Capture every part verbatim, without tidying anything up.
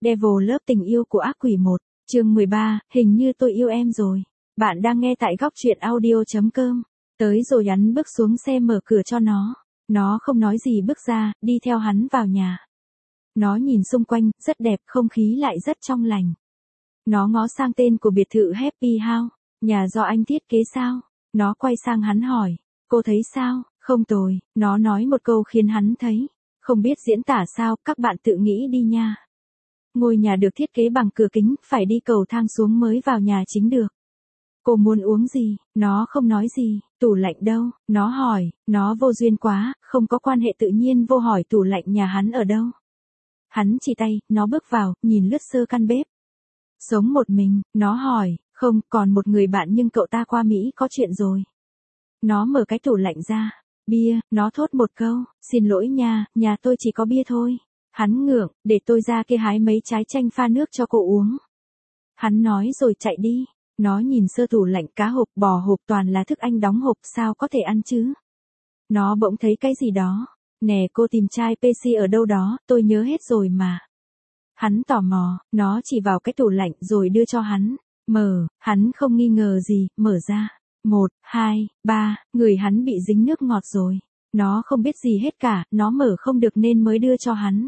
Devil Love tình yêu của ác quỷ một, chương mười ba, hình như tôi yêu em rồi. Bạn đang nghe tại góc truyện audio chấm com. Tới rồi hắn bước xuống xe mở cửa cho nó. Nó không nói gì bước ra, đi theo hắn vào nhà. Nó nhìn xung quanh, rất đẹp, không khí lại rất trong lành. Nó ngó sang tên của biệt thự Happy House, nhà do anh thiết kế sao? Nó quay sang hắn hỏi, cô thấy sao? Không tồi, nó nói một câu khiến hắn thấy. Không biết diễn tả sao, các bạn tự nghĩ đi nha. Ngôi nhà được thiết kế bằng cửa kính, phải đi cầu thang xuống mới vào nhà chính được. Cô muốn uống gì? Nó không nói gì. Tủ lạnh đâu? Nó hỏi. Nó vô duyên quá, không có quan hệ tự nhiên vô hỏi tủ lạnh nhà hắn ở đâu. Hắn chỉ tay, nó bước vào, nhìn lướt sơ căn bếp. Sống một mình, nó hỏi. Không, còn một người bạn nhưng cậu ta qua Mỹ có chuyện rồi. Nó mở cái tủ lạnh ra. Bia, nó thốt một câu. Xin lỗi nha, nhà tôi chỉ có bia thôi. Hắn ngượng, để tôi ra kia hái mấy trái chanh pha nước cho cô uống. Hắn nói rồi chạy đi. Nó nhìn sơ tủ lạnh, cá hộp, bò hộp toàn là thức ăn đóng hộp, sao có thể ăn chứ? Nó bỗng thấy cái gì đó. Nè, cô tìm chai Pepsi ở đâu đó, tôi nhớ hết rồi mà. Hắn tò mò, nó chỉ vào cái tủ lạnh rồi đưa cho hắn. Mở, hắn không nghi ngờ gì, mở ra. Một, hai, ba, người hắn bị dính nước ngọt rồi. Nó không biết gì hết cả, nó mở không được nên mới đưa cho hắn.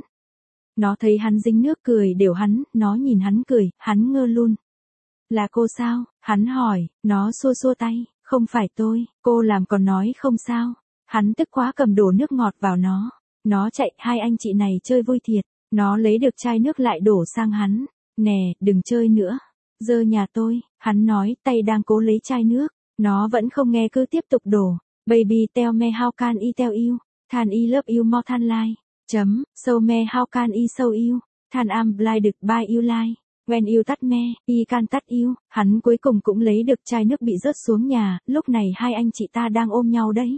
Nó thấy hắn dính nước cười đều hắn, nó nhìn hắn cười, hắn ngơ luôn. Là cô sao? Hắn hỏi, nó xua xua tay, không phải tôi, cô làm còn nói không sao. Hắn tức quá cầm đổ nước ngọt vào nó. Nó chạy, hai anh chị này chơi vui thiệt. Nó lấy được chai nước lại đổ sang hắn. Nè, đừng chơi nữa. Dơ nhà tôi, hắn nói, tay đang cố lấy chai nước. Nó vẫn không nghe cứ tiếp tục đổ. Baby tell me how can I tell you. Can I love you more than life. Chấm, so me how can I show you. Than I'm blinded by you lie. When you touch me, I can touch you. Hắn cuối cùng cũng lấy được chai nước bị rớt xuống nhà, lúc này hai anh chị ta đang ôm nhau đấy.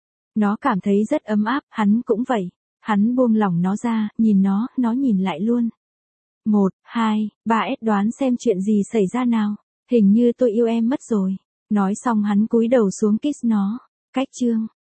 Nó cảm thấy rất ấm áp, hắn cũng vậy. Hắn buông lỏng nó ra, nhìn nó, nó nhìn lại luôn. Một, hai, ba S đoán xem chuyện gì xảy ra nào. Hình như tôi yêu em mất rồi. Nói xong hắn cúi đầu xuống kiss nó. Cách chương.